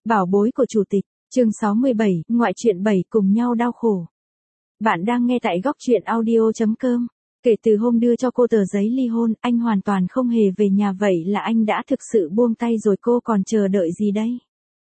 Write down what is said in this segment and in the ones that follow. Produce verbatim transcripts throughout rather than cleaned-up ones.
Bảo bối của chủ tịch, chương sáu mươi bảy, ngoại truyện bảy cùng nhau đau khổ. Bạn đang nghe tại góc truyện audio chấm com. Kể từ hôm đưa cho cô tờ giấy ly hôn, anh hoàn toàn không hề về nhà, vậy là anh đã thực sự buông tay rồi, cô còn chờ đợi gì đây?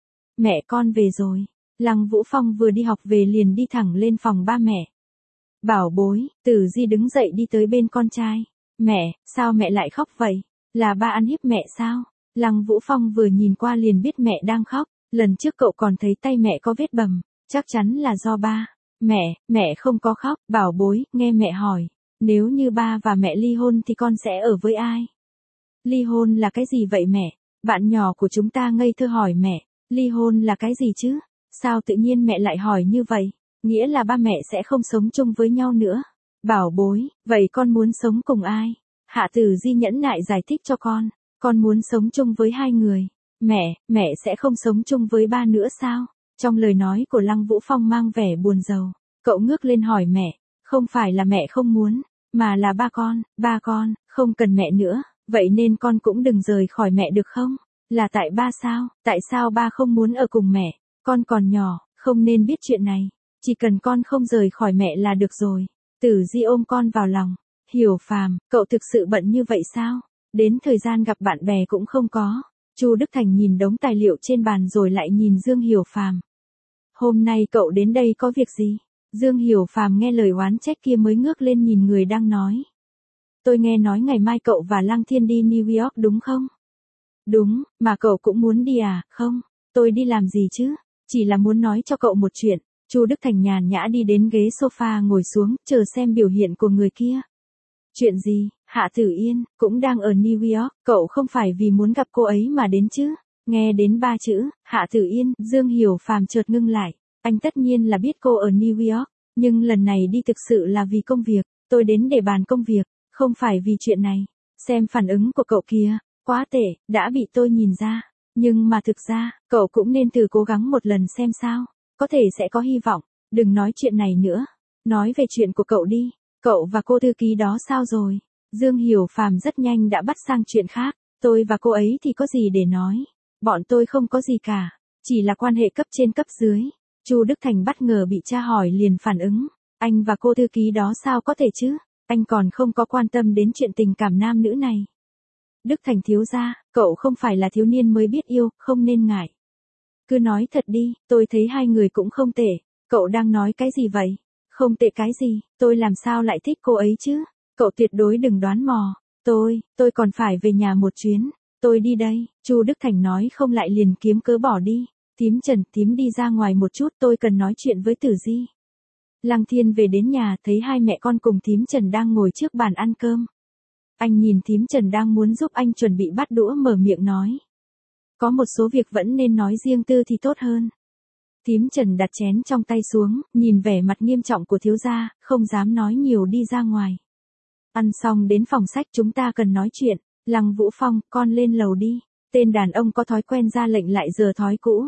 Mẹ con về rồi. Lăng Vũ Phong vừa đi học về liền đi thẳng lên phòng ba mẹ. Bảo bối, Tử Di đứng dậy đi tới bên con trai. Mẹ, sao mẹ lại khóc vậy? Là ba ăn hiếp mẹ sao? Lăng Vũ Phong vừa nhìn qua liền biết mẹ đang khóc. Lần trước cậu còn thấy tay mẹ có vết bầm, chắc chắn là do ba. Mẹ, mẹ không có khóc. Bảo bối, nghe mẹ hỏi. Nếu như ba và mẹ ly hôn thì con sẽ ở với ai? Ly hôn là cái gì vậy mẹ? Bạn nhỏ của chúng ta ngây thơ hỏi mẹ. Ly hôn là cái gì chứ? Sao tự nhiên mẹ lại hỏi như vậy? Nghĩa là ba mẹ sẽ không sống chung với nhau nữa. Bảo bối, vậy con muốn sống cùng ai? Hạ Tử Di nhẫn nại giải thích cho con. Con muốn sống chung với hai người. Mẹ, mẹ sẽ không sống chung với ba nữa sao? Trong lời nói của Lăng Vũ Phong mang vẻ buồn rầu. Cậu ngước lên hỏi mẹ. Không phải là mẹ không muốn, mà là ba con, ba con, không cần mẹ nữa. Vậy nên con cũng đừng rời khỏi mẹ được không? Là tại ba sao? Tại sao ba không muốn ở cùng mẹ? Con còn nhỏ, không nên biết chuyện này. Chỉ cần con không rời khỏi mẹ là được rồi. Tử Di ôm con vào lòng. Hiểu Phàm, cậu thực sự bận như vậy sao? Đến thời gian gặp bạn bè cũng không có. Chu Đức Thành nhìn đống tài liệu trên bàn rồi lại nhìn Dương Hiểu Phàm. Hôm nay cậu đến đây có việc gì? Dương Hiểu Phàm nghe lời oán trách kia mới ngước lên nhìn người đang nói. Tôi nghe nói ngày mai cậu và Lăng Thiên đi New York đúng không? Đúng, mà cậu cũng muốn đi à? Không, tôi đi làm gì chứ? Chỉ là muốn nói cho cậu một chuyện. Chu Đức Thành nhàn nhã đi đến ghế sofa ngồi xuống, chờ xem biểu hiện của người kia. Chuyện gì? Hạ Tử Yên, cũng đang ở New York, cậu không phải vì muốn gặp cô ấy mà đến chứ? Nghe đến ba chữ, Hạ Tử Yên, Dương Hiểu Phàm chợt ngưng lại. Anh tất nhiên là biết cô ở New York, nhưng lần này đi thực sự là vì công việc, tôi đến để bàn công việc, không phải vì chuyện này. Xem phản ứng của cậu kia, quá tệ, đã bị tôi nhìn ra. Nhưng mà thực ra, cậu cũng nên thử cố gắng một lần xem sao, có thể sẽ có hy vọng. Đừng nói chuyện này nữa, nói về chuyện của cậu đi, cậu và cô thư ký đó sao rồi? Dương Hiểu Phàm rất nhanh đã bắt sang chuyện khác, tôi và cô ấy thì có gì để nói, bọn tôi không có gì cả, chỉ là quan hệ cấp trên cấp dưới. Chu Đức Thành bất ngờ bị cha hỏi liền phản ứng, anh và cô thư ký đó sao có thể chứ, anh còn không có quan tâm đến chuyện tình cảm nam nữ này. Đức Thành thiếu gia, cậu không phải là thiếu niên mới biết yêu, không nên ngại. Cứ nói thật đi, tôi thấy hai người cũng không tệ, cậu đang nói cái gì vậy? Không tệ cái gì, tôi làm sao lại thích cô ấy chứ? Cậu tuyệt đối đừng đoán mò, tôi, tôi còn phải về nhà một chuyến, tôi đi đây. Chu Đức Thành nói không lại liền kiếm cớ bỏ đi. Thím Trần, thím đi ra ngoài một chút, tôi cần nói chuyện với Tử Di. Lăng Thiên về đến nhà, thấy hai mẹ con cùng thím Trần đang ngồi trước bàn ăn cơm. Anh nhìn thím Trần đang muốn giúp anh chuẩn bị bát đũa mở miệng nói. Có một số việc vẫn nên nói riêng tư thì tốt hơn. Thím Trần đặt chén trong tay xuống, nhìn vẻ mặt nghiêm trọng của thiếu gia, không dám nói nhiều đi ra ngoài. Ăn xong đến phòng sách chúng ta cần nói chuyện. Lăng Vũ Phong, con lên lầu đi. Tên đàn ông có thói quen ra lệnh lại giờ thói cũ.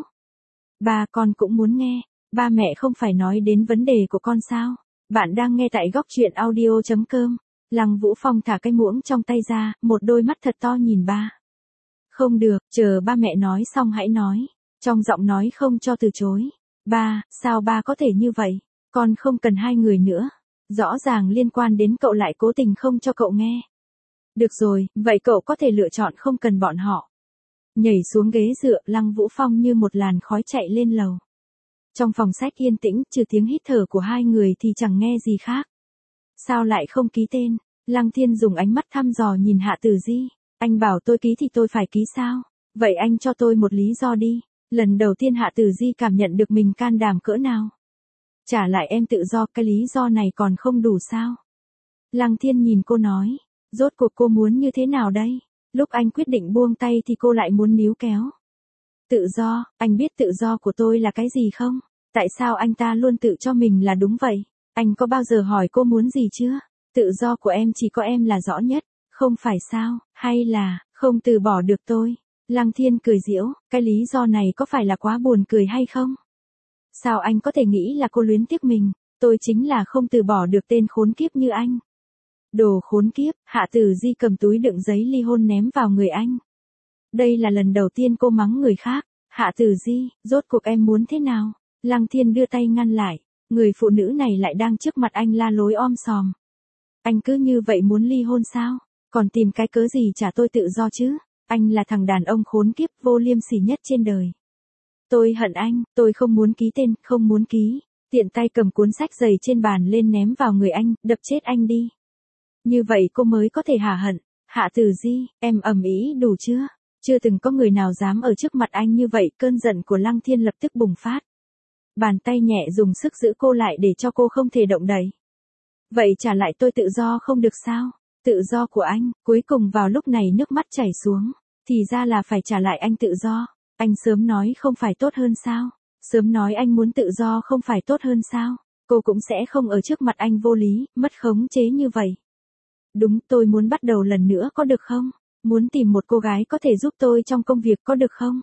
Ba con cũng muốn nghe. Ba mẹ không phải nói đến vấn đề của con sao? Bạn đang nghe tại góc truyện audio chấm com. Lăng Vũ Phong thả cái muỗng trong tay ra, một đôi mắt thật to nhìn ba. Không được, chờ ba mẹ nói xong hãy nói. Trong giọng nói không cho từ chối. Ba, sao ba có thể như vậy? Con không cần hai người nữa. Rõ ràng liên quan đến cậu lại cố tình không cho cậu nghe. Được rồi, vậy cậu có thể lựa chọn không cần bọn họ. Nhảy xuống ghế dựa, Lăng Vũ Phong như một làn khói chạy lên lầu. Trong phòng sách yên tĩnh, trừ tiếng hít thở của hai người thì chẳng nghe gì khác. Sao lại không ký tên? Lăng Thiên dùng ánh mắt thăm dò nhìn Hạ Tử Di. Anh bảo tôi ký thì tôi phải ký sao? Vậy anh cho tôi một lý do đi. Lần đầu tiên Hạ Tử Di cảm nhận được mình can đảm cỡ nào. Trả lại em tự do, cái lý do này còn không đủ sao? Lăng Thiên nhìn cô nói. Rốt cuộc cô muốn như thế nào đây? Lúc anh quyết định buông tay thì cô lại muốn níu kéo. Tự do, anh biết tự do của tôi là cái gì không? Tại sao anh ta luôn tự cho mình là đúng vậy? Anh có bao giờ hỏi cô muốn gì chưa? Tự do của em chỉ có em là rõ nhất, không phải sao? Hay là, không từ bỏ được tôi? Lăng Thiên cười giễu, cái lý do này có phải là quá buồn cười hay không? Sao anh có thể nghĩ là cô luyến tiếc mình? Tôi chính là không từ bỏ được tên khốn kiếp như anh. Đồ khốn kiếp, Hạ Tử Di cầm túi đựng giấy ly hôn ném vào người anh. Đây là lần đầu tiên cô mắng người khác, Hạ Tử Di, rốt cuộc em muốn thế nào? Lăng Thiên đưa tay ngăn lại, người phụ nữ này lại đang trước mặt anh la lối om sòm. Anh cứ như vậy muốn ly hôn sao? Còn tìm cái cớ gì trả tôi tự do chứ? Anh là thằng đàn ông khốn kiếp vô liêm sỉ nhất trên đời. Tôi hận anh, tôi không muốn ký tên, không muốn ký. Tiện tay cầm cuốn sách dày trên bàn lên ném vào người anh, đập chết anh đi. Như vậy cô mới có thể hả hận. Hạ Tử Di, em ầm ĩ đủ chưa? Chưa từng có người nào dám ở trước mặt anh như vậy, cơn giận của Lăng Thiên lập tức bùng phát. Bàn tay nhẹ dùng sức giữ cô lại để cho cô không thể động đậy. Vậy trả lại tôi tự do không được sao? Tự do của anh, cuối cùng vào lúc này nước mắt chảy xuống. Thì ra là phải trả lại anh tự do. Anh sớm nói không phải tốt hơn sao? Sớm nói anh muốn tự do không phải tốt hơn sao? Cô cũng sẽ không ở trước mặt anh vô lý, mất khống chế như vậy. Đúng, tôi muốn bắt đầu lần nữa có được không? Muốn tìm một cô gái có thể giúp tôi trong công việc có được không?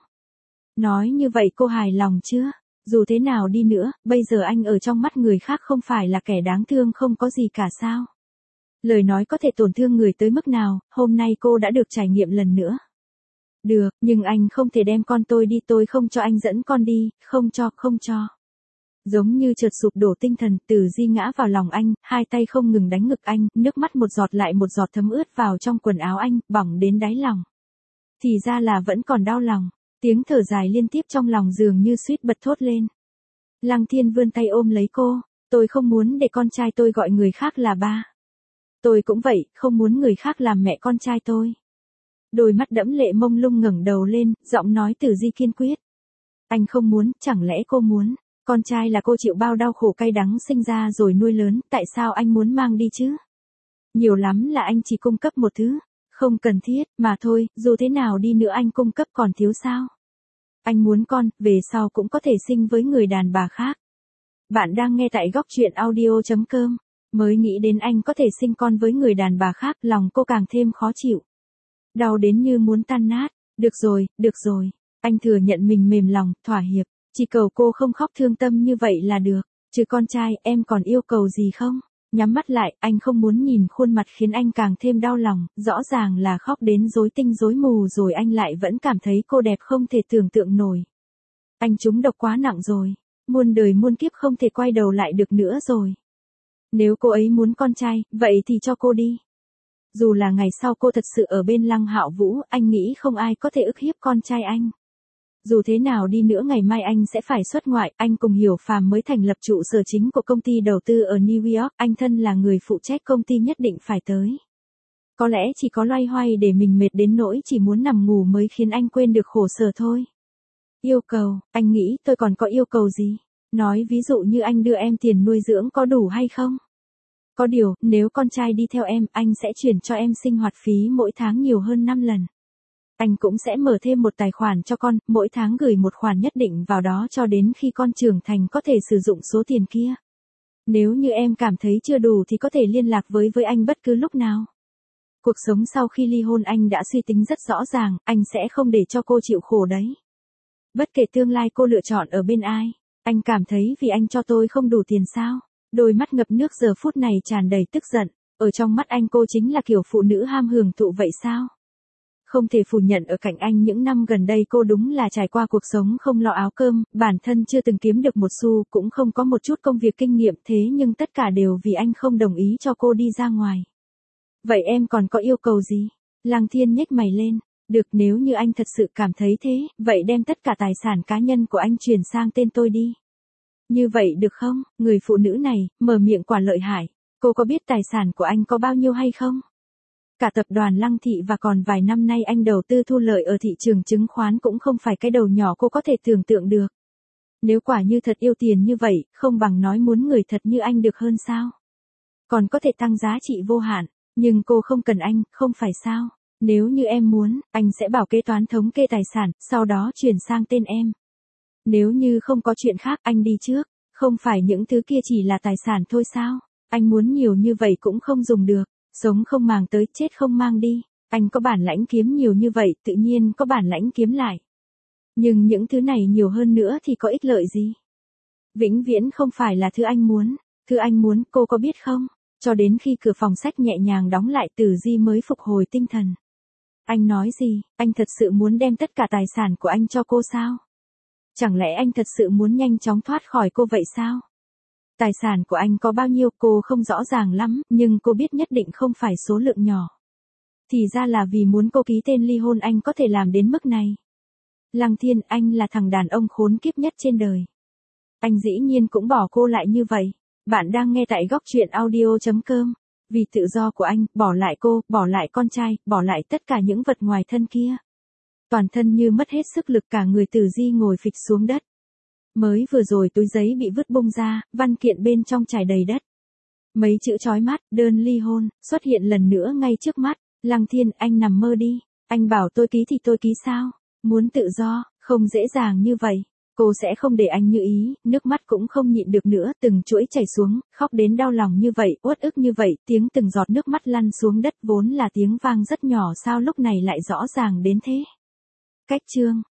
Nói như vậy cô hài lòng chưa? Dù thế nào đi nữa, bây giờ anh ở trong mắt người khác không phải là kẻ đáng thương không có gì cả sao? Lời nói có thể tổn thương người tới mức nào, hôm nay cô đã được trải nghiệm lần nữa. Được, nhưng anh không thể đem con tôi đi, tôi không cho anh dẫn con đi, không cho, không cho. Giống như chợt sụp đổ tinh thần, Tử Di ngã vào lòng anh, hai tay không ngừng đánh ngực anh, nước mắt một giọt lại một giọt thấm ướt vào trong quần áo anh, bỏng đến đáy lòng. Thì ra là vẫn còn đau lòng, tiếng thở dài liên tiếp trong lòng dường như suýt bật thốt lên. Lăng Thiên vươn tay ôm lấy cô, tôi không muốn để con trai tôi gọi người khác là ba. Tôi cũng vậy, không muốn người khác làm mẹ con trai tôi. Đôi mắt đẫm lệ mông lung ngẩng đầu lên, giọng nói Tử Di kiên quyết. Anh không muốn, chẳng lẽ cô muốn? Con trai là cô chịu bao đau khổ cay đắng sinh ra rồi nuôi lớn, tại sao anh muốn mang đi chứ? Nhiều lắm là anh chỉ cung cấp một thứ, không cần thiết, mà thôi, dù thế nào đi nữa anh cung cấp còn thiếu sao? Anh muốn con, về sau cũng có thể sinh với người đàn bà khác. Bạn đang nghe tại góc truyện audio chấm com, mới nghĩ đến anh có thể sinh con với người đàn bà khác, lòng cô càng thêm khó chịu. Đau đến như muốn tan nát, được rồi, được rồi, anh thừa nhận mình mềm lòng, thỏa hiệp. Chỉ cầu cô không khóc thương tâm như vậy là được, chứ con trai em còn yêu cầu gì không? Nhắm mắt lại, anh không muốn nhìn khuôn mặt khiến anh càng thêm đau lòng, rõ ràng là khóc đến rối tinh rối mù rồi anh lại vẫn cảm thấy cô đẹp không thể tưởng tượng nổi. Anh trúng độc quá nặng rồi, muôn đời muôn kiếp không thể quay đầu lại được nữa rồi. Nếu cô ấy muốn con trai, vậy thì cho cô đi. Dù là ngày sau cô thật sự ở bên Lăng Hạo Vũ, anh nghĩ không ai có thể ức hiếp con trai anh. Dù thế nào đi nữa ngày mai anh sẽ phải xuất ngoại, anh cùng Hiểu Phàm mới thành lập trụ sở chính của công ty đầu tư ở New York, anh thân là người phụ trách công ty nhất định phải tới. Có lẽ chỉ có loay hoay để mình mệt đến nỗi chỉ muốn nằm ngủ mới khiến anh quên được khổ sở thôi. Yêu cầu, anh nghĩ tôi còn có yêu cầu gì? Nói ví dụ như anh đưa em tiền nuôi dưỡng có đủ hay không? Có điều, nếu con trai đi theo em, anh sẽ chuyển cho em sinh hoạt phí mỗi tháng nhiều hơn năm lần. Anh cũng sẽ mở thêm một tài khoản cho con, mỗi tháng gửi một khoản nhất định vào đó cho đến khi con trưởng thành có thể sử dụng số tiền kia. Nếu như em cảm thấy chưa đủ thì có thể liên lạc với với anh bất cứ lúc nào. Cuộc sống sau khi ly hôn anh đã suy tính rất rõ ràng, anh sẽ không để cho cô chịu khổ đấy. Bất kể tương lai cô lựa chọn ở bên ai, anh cảm thấy vì anh cho tôi không đủ tiền sao? Đôi mắt ngập nước giờ phút này tràn đầy tức giận, ở trong mắt anh cô chính là kiểu phụ nữ ham hưởng thụ vậy sao? Không thể phủ nhận ở cạnh anh những năm gần đây cô đúng là trải qua cuộc sống không lo áo cơm, bản thân chưa từng kiếm được một xu, cũng không có một chút công việc kinh nghiệm, thế nhưng tất cả đều vì anh không đồng ý cho cô đi ra ngoài. Vậy em còn có yêu cầu gì? Lăng Thiên nhếch mày lên, được, nếu như anh thật sự cảm thấy thế, vậy đem tất cả tài sản cá nhân của anh chuyển sang tên tôi đi. Như vậy được không? Người phụ nữ này, mở miệng quả lợi hại, cô có biết tài sản của anh có bao nhiêu hay không? Cả tập đoàn Lăng Thị và còn vài năm nay anh đầu tư thu lợi ở thị trường chứng khoán cũng không phải cái đầu nhỏ cô có thể tưởng tượng được. Nếu quả như thật yêu tiền như vậy, không bằng nói muốn người thật như anh được hơn sao? Còn có thể tăng giá trị vô hạn, nhưng cô không cần anh, không phải sao? Nếu như em muốn, anh sẽ bảo kế toán thống kê tài sản, sau đó chuyển sang tên em. Nếu như không có chuyện khác, anh đi trước, không phải những thứ kia chỉ là tài sản thôi sao? Anh muốn nhiều như vậy cũng không dùng được. Sống không màng tới, chết không mang đi. Anh có bản lãnh kiếm nhiều như vậy, tự nhiên có bản lãnh kiếm lại. Nhưng những thứ này nhiều hơn nữa thì có ích lợi gì? Vĩnh viễn không phải là thứ anh muốn. Thứ anh muốn, cô có biết không? Cho đến khi cửa phòng sách nhẹ nhàng đóng lại, Tử Di mới phục hồi tinh thần. Anh nói gì? Anh thật sự muốn đem tất cả tài sản của anh cho cô sao? Chẳng lẽ anh thật sự muốn nhanh chóng thoát khỏi cô vậy sao? Tài sản của anh có bao nhiêu cô không rõ ràng lắm, nhưng cô biết nhất định không phải số lượng nhỏ. Thì ra là vì muốn cô ký tên ly hôn anh có thể làm đến mức này. Lăng Thiên, anh là thằng đàn ông khốn kiếp nhất trên đời. Anh dĩ nhiên cũng bỏ cô lại như vậy. Bạn đang nghe tại góc truyện audio chấm com. Vì tự do của anh, bỏ lại cô, bỏ lại con trai, bỏ lại tất cả những vật ngoài thân kia. Toàn thân như mất hết sức lực, cả người Tử Di ngồi phịch xuống đất. Mới vừa rồi túi giấy bị vứt bung ra, văn kiện bên trong trải đầy đất. Mấy chữ chói mắt, đơn ly hôn, xuất hiện lần nữa ngay trước mắt. Lăng Thiên, anh nằm mơ đi. Anh bảo tôi ký thì tôi ký sao? Muốn tự do, không dễ dàng như vậy. Cô sẽ không để anh như ý, nước mắt cũng không nhịn được nữa, từng chuỗi chảy xuống, khóc đến đau lòng như vậy, uất ức như vậy, tiếng từng giọt nước mắt lăn xuống đất vốn là tiếng vang rất nhỏ sao lúc này lại rõ ràng đến thế. Cách chương